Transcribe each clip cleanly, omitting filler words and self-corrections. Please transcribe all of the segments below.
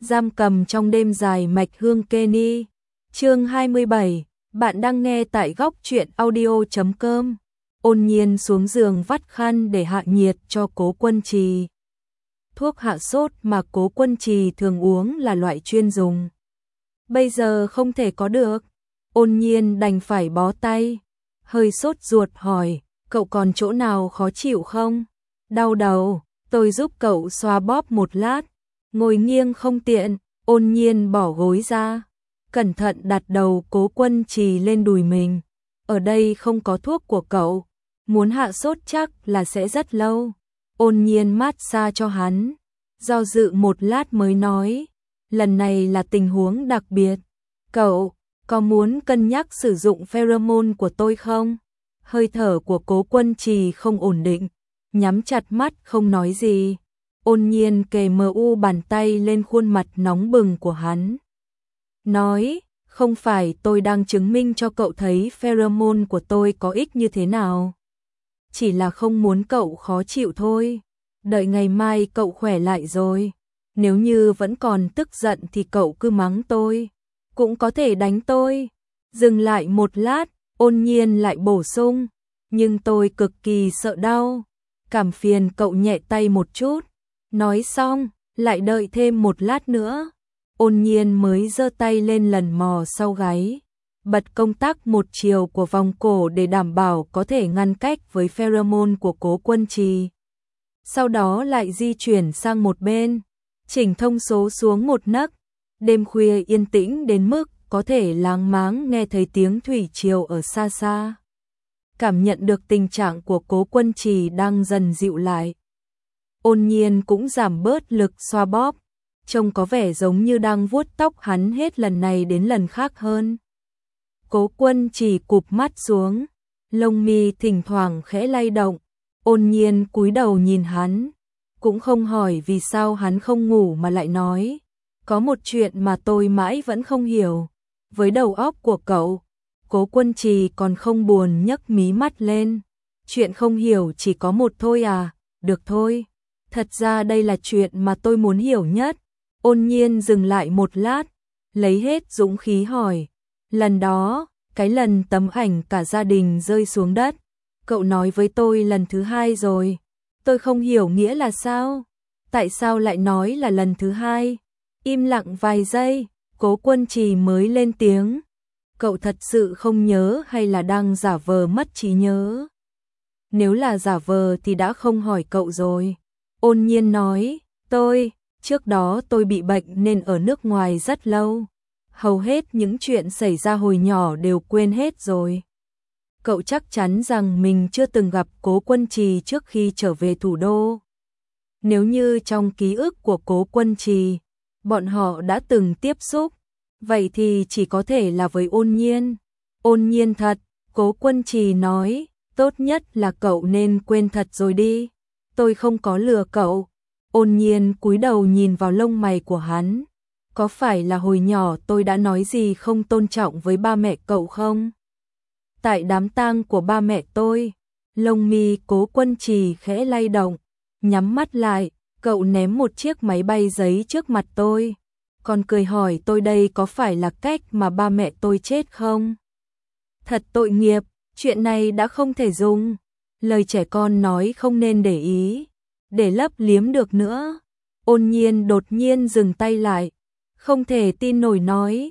Giam cầm trong đêm dài mạch hương Kenny. Chương 27, bạn đang nghe tại góc truyện audio.com. Ôn Nhiên xuống giường vắt khăn để hạ nhiệt cho Cố Quân Trì. Thuốc hạ sốt mà Cố Quân Trì thường uống là loại chuyên dùng. Bây giờ không thể có được, Ôn Nhiên đành phải bó tay. Hơi sốt ruột hỏi, cậu còn chỗ nào khó chịu không? Đau đầu, tôi giúp cậu xoa bóp một lát. Ngồi nghiêng không tiện, Ôn Nhiên bỏ gối ra, cẩn thận đặt đầu Cố Quân Trì lên đùi mình. Ở đây không có thuốc của cậu, muốn hạ sốt chắc là sẽ rất lâu. Ôn Nhiên mát xa cho hắn, do dự một lát mới nói, lần này là tình huống đặc biệt. Cậu có muốn cân nhắc sử dụng pheromone của tôi không? Hơi thở của Cố Quân Trì không ổn định, nhắm chặt mắt không nói gì. Ôn Nhiên kề bàn tay lên khuôn mặt nóng bừng của hắn. Nói, không phải tôi đang chứng minh cho cậu thấy pheromone của tôi có ích như thế nào. Chỉ là không muốn cậu khó chịu thôi. Đợi ngày mai cậu khỏe lại rồi. Nếu như vẫn còn tức giận thì cậu cứ mắng tôi. Cũng có thể đánh tôi. Dừng lại một lát, Ôn Nhiên lại bổ sung. Nhưng tôi cực kỳ sợ đau. Cảm phiền cậu nhẹ tay một chút. Nói xong, lại đợi thêm một lát nữa. Ôn Nhiên mới giơ tay lên lần mò sau gáy. Bật công tắc một chiều của vòng cổ để đảm bảo có thể ngăn cách với pheromone của Cố Quân Trì. Sau đó lại di chuyển sang một bên, chỉnh thông số xuống một nấc. Đêm khuya yên tĩnh đến mức có thể láng máng nghe thấy tiếng thủy triều ở xa xa. Cảm nhận được tình trạng của Cố Quân Trì đang dần dịu lại. Ôn Nhiên cũng giảm bớt lực xoa bóp, trông có vẻ giống như đang vuốt tóc hắn hết lần này đến lần khác hơn. Cố Quân Trì cụp mắt xuống, lông mi thỉnh thoảng khẽ lay động. Ôn Nhiên cúi đầu nhìn hắn, cũng không hỏi vì sao hắn không ngủ mà lại nói, có một chuyện mà tôi mãi vẫn không hiểu. Với đầu óc của cậu, Cố Quân Trì còn không buồn nhấc mí mắt lên. Chuyện không hiểu chỉ có một thôi à? Được thôi. Thật ra đây là chuyện mà tôi muốn hiểu nhất. Ôn Nhiên dừng lại một lát, lấy hết dũng khí hỏi. Lần đó, cái lần tấm ảnh cả gia đình rơi xuống đất, cậu nói với tôi lần thứ hai rồi. Tôi không hiểu nghĩa là sao? Tại sao lại nói là lần thứ hai? Im lặng vài giây, Cố Quân Trì mới lên tiếng. Cậu thật sự không nhớ hay là đang giả vờ mất trí nhớ? Nếu là giả vờ thì đã không hỏi cậu rồi. Ôn Nhiên nói, trước đó tôi bị bệnh nên ở nước ngoài rất lâu. Hầu hết những chuyện xảy ra hồi nhỏ đều quên hết rồi. Cậu chắc chắn rằng mình chưa từng gặp Cố Quân Trì trước khi trở về thủ đô. Nếu như trong ký ức của Cố Quân Trì, bọn họ đã từng tiếp xúc, vậy thì chỉ có thể là với Ôn Nhiên. Ôn Nhiên thật, Cố Quân Trì nói, tốt nhất là cậu nên quên thật rồi đi. Tôi không có lừa cậu. Ôn Nhiên cúi đầu nhìn vào lông mày của hắn. Có phải là hồi nhỏ tôi đã nói gì không tôn trọng với ba mẹ cậu không? Tại đám tang của ba mẹ tôi, lông mi Cố Quân Trì khẽ lay động, nhắm mắt lại, cậu ném một chiếc máy bay giấy trước mặt tôi, còn cười hỏi tôi đây có phải là cách mà ba mẹ tôi chết không? Thật tội nghiệp, chuyện này đã không thể dùng. Lời trẻ con nói không nên để ý, để lấp liếm được nữa. Ôn Nhiên đột nhiên dừng tay lại, không thể tin nổi nói.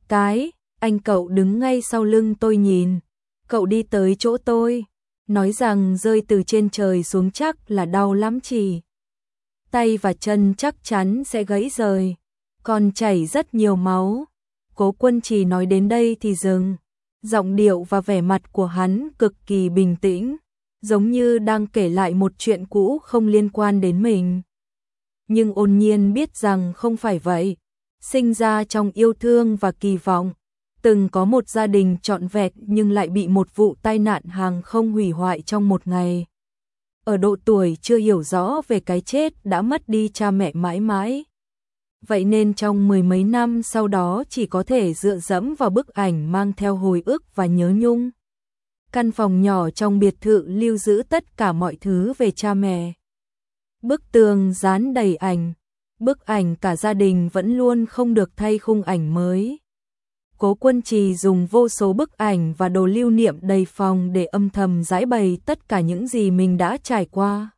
Anh cậu đứng ngay sau lưng tôi nhìn, cậu đi tới chỗ tôi, nói rằng rơi từ trên trời xuống chắc là đau lắm chỉ. Tay và chân chắc chắn sẽ gãy rời, còn chảy rất nhiều máu. Cố Quân Trì nói đến đây thì dừng, giọng điệu và vẻ mặt của hắn cực kỳ bình tĩnh, giống như đang kể lại một chuyện cũ không liên quan đến mình. Nhưng Ôn Nhiên biết rằng không phải vậy. Sinh ra trong yêu thương và kỳ vọng, từng có một gia đình trọn vẹn nhưng lại bị một vụ tai nạn hàng không hủy hoại trong một ngày. Ở độ tuổi chưa hiểu rõ về cái chết đã mất đi cha mẹ mãi mãi. Vậy nên trong mười mấy năm sau đó chỉ có thể dựa dẫm vào bức ảnh mang theo hồi ức và nhớ nhung. Căn phòng nhỏ trong biệt thự lưu giữ tất cả mọi thứ về cha mẹ. Bức tường dán đầy ảnh, bức ảnh cả gia đình vẫn luôn không được thay khung ảnh mới. Cố Quân Trì dùng vô số bức ảnh và đồ lưu niệm đầy phòng để âm thầm giãi bày tất cả những gì mình đã trải qua.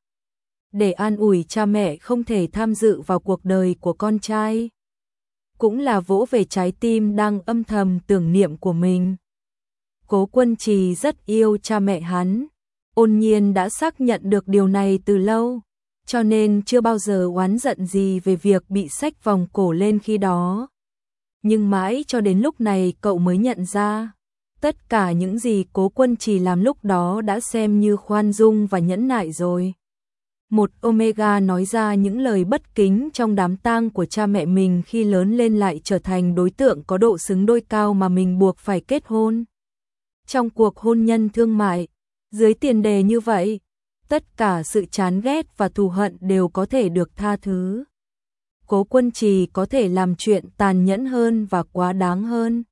Để an ủi cha mẹ không thể tham dự vào cuộc đời của con trai. Cũng là vỗ về trái tim đang âm thầm tưởng niệm của mình. Cố Quân Trì rất yêu cha mẹ hắn. Ôn Nhiên đã xác nhận được điều này từ lâu, cho nên chưa bao giờ oán giận gì về việc bị xách vòng cổ lên khi đó. Nhưng mãi cho đến lúc này cậu mới nhận ra, tất cả những gì Cố Quân Trì làm lúc đó đã xem như khoan dung và nhẫn nại rồi. Một Omega nói ra những lời bất kính trong đám tang của cha mẹ mình khi lớn lên lại trở thành đối tượng có độ xứng đôi cao mà mình buộc phải kết hôn. Trong cuộc hôn nhân thương mại, dưới tiền đề như vậy, tất cả sự chán ghét và thù hận đều có thể được tha thứ. Cố Quân Trì có thể làm chuyện tàn nhẫn hơn và quá đáng hơn.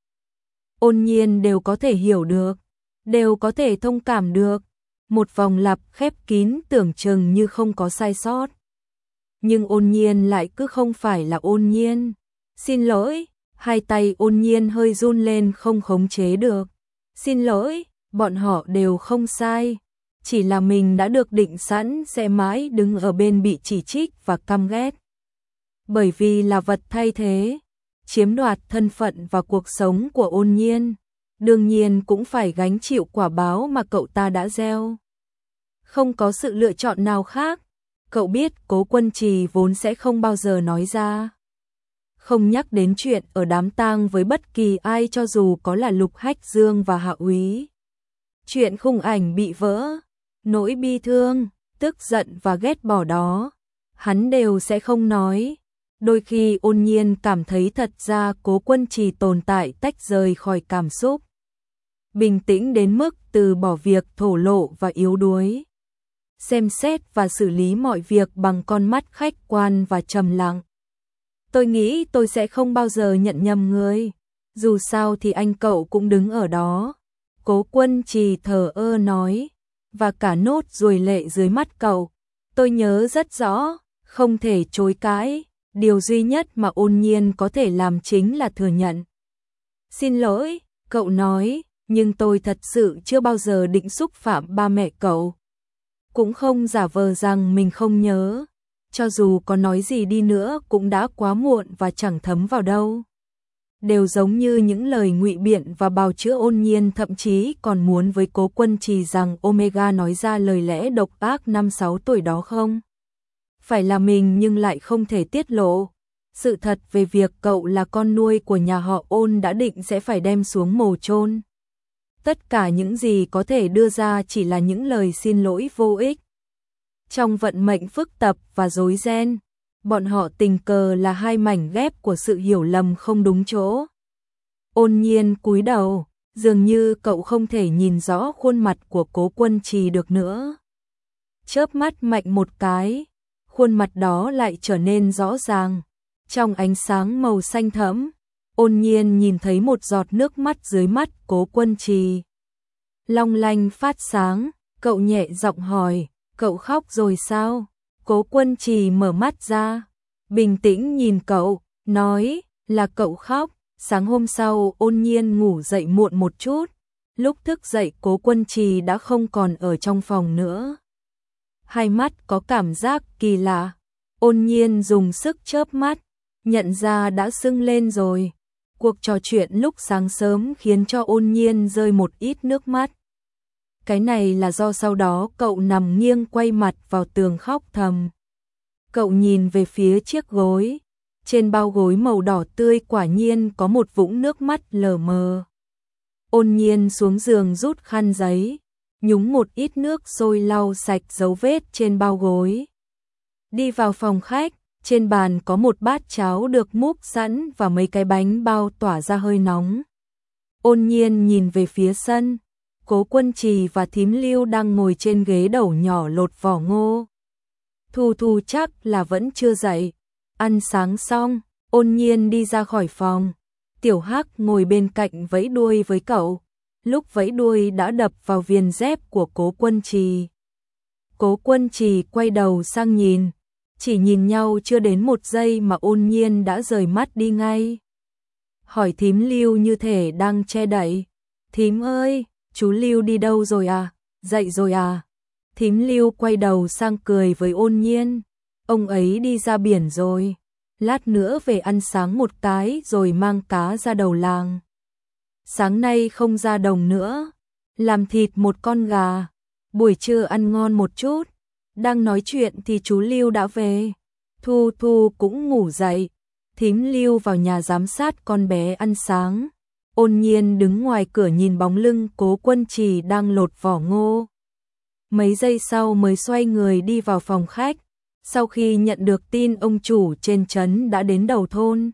Ôn Nhiên đều có thể hiểu được, đều có thể thông cảm được. Một vòng lặp khép kín tưởng chừng như không có sai sót. Nhưng Ôn Nhiên lại cứ không phải là Ôn Nhiên. Xin lỗi, hai tay Ôn Nhiên hơi run lên không khống chế được. Xin lỗi, bọn họ đều không sai. Chỉ là mình đã được định sẵn sẽ mãi đứng ở bên bị chỉ trích và căm ghét. Bởi vì là vật thay thế, chiếm đoạt thân phận và cuộc sống của Ôn Nhiên, đương nhiên cũng phải gánh chịu quả báo mà cậu ta đã gieo. Không có sự lựa chọn nào khác, cậu biết Cố Quân Trì vốn sẽ không bao giờ nói ra. Không nhắc đến chuyện ở đám tang với bất kỳ ai cho dù có là Lục Hách Dương và Hạ Úy. Chuyện khung ảnh bị vỡ, nỗi bi thương, tức giận và ghét bỏ đó, hắn đều sẽ không nói. Đôi khi Ôn Nhiên cảm thấy thật ra Cố Quân Trì tồn tại tách rời khỏi cảm xúc. Bình tĩnh đến mức từ bỏ việc thổ lộ và yếu đuối. Xem xét và xử lý mọi việc bằng con mắt khách quan và trầm lặng. Tôi nghĩ tôi sẽ không bao giờ nhận nhầm người. Dù sao thì anh cậu cũng đứng ở đó. Cố Quân Trì thờ ơ nói. Và cả nốt ruồi lệ dưới mắt cậu. Tôi nhớ rất rõ, không thể chối cãi. Điều duy nhất mà Ôn Nhiên có thể làm chính là thừa nhận. Xin lỗi, cậu nói, nhưng tôi thật sự chưa bao giờ định xúc phạm ba mẹ cậu. Cũng không giả vờ rằng mình không nhớ. Cho dù có nói gì đi nữa cũng đã quá muộn và chẳng thấm vào đâu. Đều giống như những lời ngụy biện và bào chữa. Ôn Nhiên thậm chí còn muốn với Cố Quân Trì rằng Omega nói ra lời lẽ độc ác 5-6 tuổi đó không phải là mình, nhưng lại không thể tiết lộ. Sự thật về việc cậu là con nuôi của nhà họ Ôn đã định sẽ phải đem xuống mồ chôn. Tất cả những gì có thể đưa ra chỉ là những lời xin lỗi vô ích. Trong vận mệnh phức tạp và rối ren, bọn họ tình cờ là hai mảnh ghép của sự hiểu lầm không đúng chỗ. Ôn Nhiên cúi đầu, dường như cậu không thể nhìn rõ khuôn mặt của Cố Quân Trì được nữa. Chớp mắt mạnh một cái, khuôn mặt đó lại trở nên rõ ràng. Trong ánh sáng màu xanh thẫm, Ôn Nhiên nhìn thấy một giọt nước mắt dưới mắt Cố Quân Trì. Long lanh phát sáng, cậu nhẹ giọng hỏi, cậu khóc rồi sao? Cố Quân Trì mở mắt ra, bình tĩnh nhìn cậu, nói, là cậu khóc. Sáng hôm sau Ôn Nhiên ngủ dậy muộn một chút, lúc thức dậy Cố Quân Trì đã không còn ở trong phòng nữa. Hai mắt có cảm giác kỳ lạ, Ôn Nhiên dùng sức chớp mắt, nhận ra đã sưng lên rồi. Cuộc trò chuyện lúc sáng sớm khiến cho Ôn Nhiên rơi một ít nước mắt. Cái này là do sau đó cậu nằm nghiêng quay mặt vào tường khóc thầm. Cậu nhìn về phía chiếc gối, trên bao gối màu đỏ tươi quả nhiên có một vũng nước mắt lờ mờ. Ôn Nhiên xuống giường rút khăn giấy, nhúng một ít nước sôi lau sạch dấu vết trên bao gối. Đi vào phòng khách, trên bàn có một bát cháo được múc sẵn và mấy cái bánh bao tỏa ra hơi nóng. Ôn Nhiên nhìn về phía sân, Cố Quân Trì và Thím Lưu đang ngồi trên ghế đầu nhỏ lột vỏ ngô. Thu Thu chắc là vẫn chưa dậy. Ăn sáng xong, Ôn Nhiên đi ra khỏi phòng. Tiểu Hắc ngồi bên cạnh vẫy đuôi với cậu. Lúc vẫy đuôi đã đập vào viền dép của Cố Quân Trì. Cố Quân Trì quay đầu sang nhìn, chỉ nhìn nhau chưa đến 1 giây mà Ôn Nhiên đã rời mắt đi ngay. Hỏi thím Lưu như thể đang che đậy. Thím ơi, chú Lưu đi đâu rồi à? Dậy rồi à? Thím Lưu quay đầu sang cười với Ôn Nhiên. Ông ấy đi ra biển rồi. Lát nữa về ăn sáng một cái rồi mang cá ra đầu làng. Sáng nay không ra đồng nữa. Làm thịt một con gà. Buổi trưa ăn ngon một chút. Đang nói chuyện thì chú Lưu đã về. Thu Thu cũng ngủ dậy. Thím Lưu vào nhà giám sát con bé ăn sáng. Ôn Nhiên đứng ngoài cửa nhìn bóng lưng Cố Quân Trì đang lột vỏ ngô. Mấy giây sau mới xoay người đi vào phòng khách. Sau khi nhận được tin ông chủ trên trấn đã đến đầu thôn,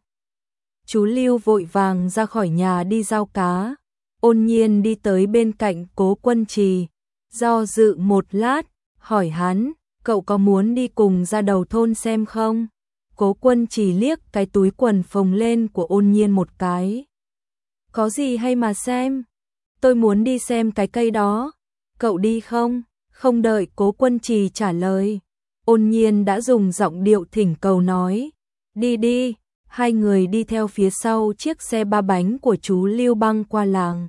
chú Lưu vội vàng ra khỏi nhà đi giao cá. Ôn Nhiên đi tới bên cạnh Cố Quân Trì, do dự một lát, hỏi hắn, cậu có muốn đi cùng ra đầu thôn xem không? Cố Quân Trì liếc cái túi quần phồng lên của Ôn Nhiên một cái. Có gì hay mà xem? Tôi muốn đi xem cái cây đó. Cậu đi không? Không đợi Cố Quân Trì trả lời, Ôn Nhiên đã dùng giọng điệu thỉnh cầu nói. Đi đi. Hai người đi theo phía sau chiếc xe 3 bánh của chú Lưu băng qua làng.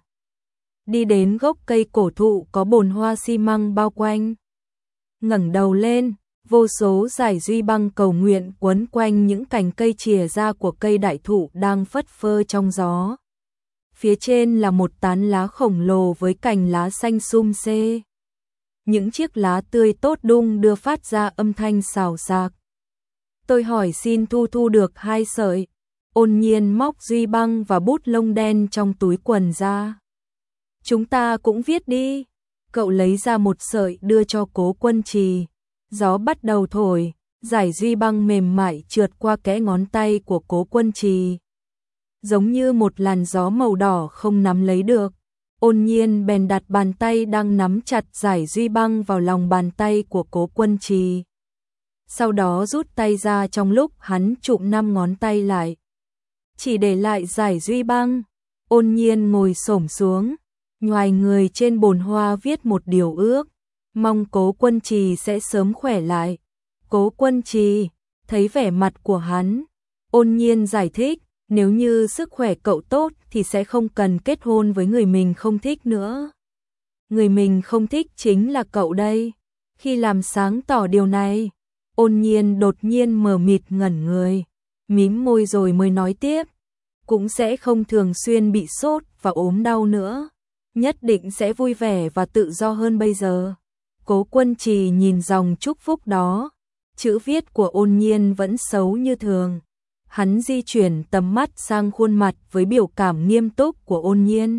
Đi đến gốc cây cổ thụ có bồn hoa xi măng bao quanh. Ngẩng đầu lên, vô số dải duy băng cầu nguyện quấn quanh những cành cây chìa ra của cây đại thụ đang phất phơ trong gió. Phía trên là một tán lá khổng lồ với cành lá xanh sum xê. Những chiếc lá tươi tốt đung đưa phát ra âm thanh xào xạc. Tôi hỏi xin Thu Thu được 2 sợi. Ôn Nhiên móc duy băng và bút lông đen trong túi quần ra. Chúng ta cũng viết đi. Cậu lấy ra một sợi đưa cho Cố Quân Trì. Gió bắt đầu thổi, dải duy băng mềm mại trượt qua kẽ ngón tay của Cố Quân Trì. Giống như một làn gió màu đỏ không nắm lấy được. Ôn Nhiên bèn đặt bàn tay đang nắm chặt dải duy băng vào lòng bàn tay của Cố Quân Trì. Sau đó rút tay ra trong lúc hắn chụm 5 ngón tay lại. Chỉ để lại dải duy băng. Ôn Nhiên ngồi xổm xuống, nhoài người trên bồn hoa viết một điều ước. Mong Cố Quân Trì sẽ sớm khỏe lại. Cố Quân Trì, thấy vẻ mặt của hắn, Ôn Nhiên giải thích, nếu như sức khỏe cậu tốt thì sẽ không cần kết hôn với người mình không thích nữa. Người mình không thích chính là cậu đây. Khi làm sáng tỏ điều này, Ôn Nhiên đột nhiên mờ mịt ngẩn người, mím môi rồi mới nói tiếp. Cũng sẽ không thường xuyên bị sốt và ốm đau nữa. Nhất định sẽ vui vẻ và tự do hơn bây giờ. Cố Quân Trì nhìn dòng chúc phúc đó. Chữ viết của Ôn Nhiên vẫn xấu như thường. Hắn di chuyển tầm mắt sang khuôn mặt với biểu cảm nghiêm túc của Ôn Nhiên.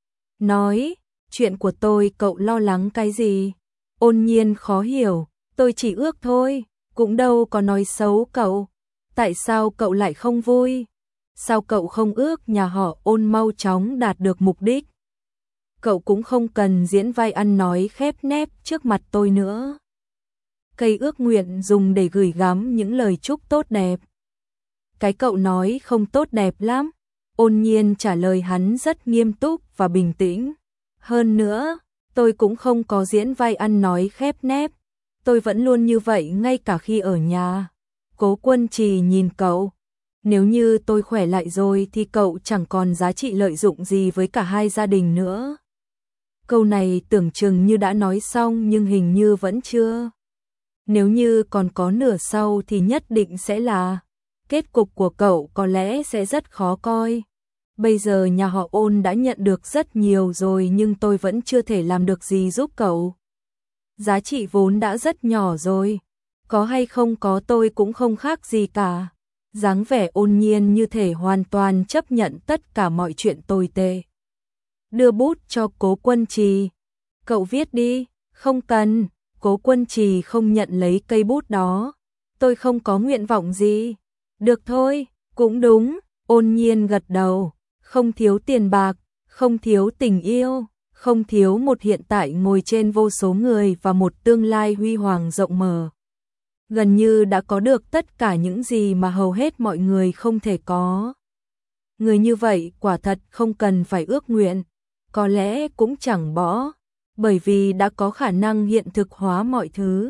Nói, chuyện của tôi cậu lo lắng cái gì? Ôn Nhiên khó hiểu, tôi chỉ ước thôi, cũng đâu có nói xấu cậu. Tại sao cậu lại không vui? Sao cậu không ước nhà họ Ôn mau chóng đạt được mục đích? Cậu cũng không cần diễn vai ăn nói khép nép trước mặt tôi nữa. Cây ước nguyện dùng để gửi gắm những lời chúc tốt đẹp. Cái cậu nói không tốt đẹp lắm. Ôn Nhiên trả lời hắn rất nghiêm túc và bình tĩnh. Hơn nữa, tôi cũng không có diễn vai ăn nói khép nép. Tôi vẫn luôn như vậy ngay cả khi ở nhà. Cố Quân Trì nhìn cậu. Nếu như tôi khỏe lại rồi thì cậu chẳng còn giá trị lợi dụng gì với cả hai gia đình nữa. Câu này tưởng chừng như đã nói xong nhưng hình như vẫn chưa. Nếu như còn có nửa sau thì nhất định sẽ là kết cục của cậu có lẽ sẽ rất khó coi. Bây giờ nhà họ Ôn đã nhận được rất nhiều rồi nhưng tôi vẫn chưa thể làm được gì giúp cậu. Giá trị vốn đã rất nhỏ rồi. Có hay không có tôi cũng không khác gì cả. Dáng vẻ Ôn Nhiên như thể hoàn toàn chấp nhận tất cả mọi chuyện tồi tệ. Đưa bút cho Cố Quân Trì. Cậu viết đi. Không cần. Cố Quân Trì không nhận lấy cây bút đó. Tôi không có nguyện vọng gì. Được thôi, cũng đúng. Ôn Nhiên gật đầu. Không thiếu tiền bạc, không thiếu tình yêu, không thiếu một hiện tại ngồi trên vô số người và một tương lai huy hoàng rộng mở. Gần như đã có được tất cả những gì mà hầu hết mọi người không thể có. Người như vậy quả thật không cần phải ước nguyện, có lẽ cũng chẳng bỏ, bởi vì đã có khả năng hiện thực hóa mọi thứ.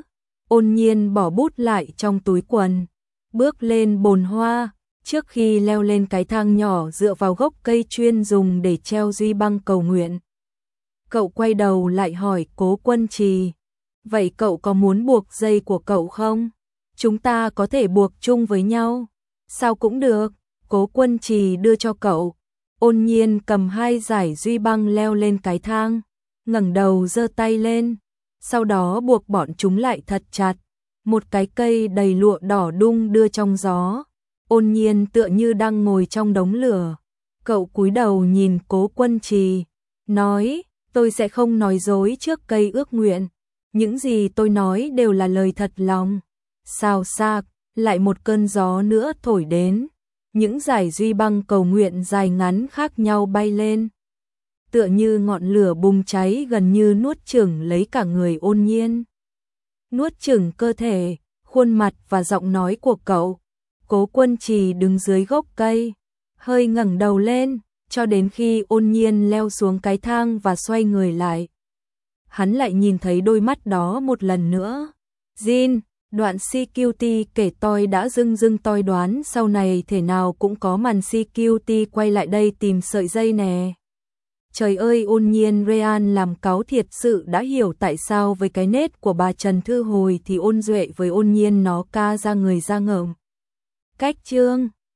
Ôn Nhiên bỏ bút lại trong túi quần, bước lên bồn hoa, trước khi leo lên cái thang nhỏ dựa vào gốc cây chuyên dùng để treo duy băng cầu nguyện. Cậu quay đầu lại hỏi Cố Quân Trì, vậy cậu có muốn buộc dây của cậu không? Chúng ta có thể buộc chung với nhau. Sao cũng được, Cố Quân Trì đưa cho cậu. Ôn Nhiên cầm 2 dải duy băng leo lên cái thang, ngẩng đầu giơ tay lên, sau đó buộc bọn chúng lại thật chặt. Một cái cây đầy lụa đỏ đung đưa trong gió. Ôn Nhiên tựa như đang ngồi trong đống lửa. Cậu cúi đầu nhìn Cố Quân Trì, nói, tôi sẽ không nói dối trước cây ước nguyện. Những gì tôi nói đều là lời thật lòng. Xào xạc, lại một cơn gió nữa thổi đến. Những dải duy băng cầu nguyện dài ngắn khác nhau bay lên. Tựa như ngọn lửa bùng cháy gần như nuốt chửng lấy cả người Ôn Nhiên. Nuốt chửng cơ thể, khuôn mặt và giọng nói của cậu. Cố Quân Trì đứng dưới gốc cây, hơi ngẩng đầu lên, cho đến khi Ôn Nhiên leo xuống cái thang và xoay người lại. Hắn lại nhìn thấy đôi mắt đó một lần nữa. Jin, đoạn security kể tôi đã dưng tôi đoán sau này thể nào cũng có màn security quay lại đây tìm sợi dây nè. Trời ơi, Ôn Nhiên Rean làm cáu thiệt sự đã hiểu tại sao với cái nết của bà Trần Thư Hồi thì Ôn Duệ với Ôn Nhiên nó ca ra người ra ngợm. Cách chương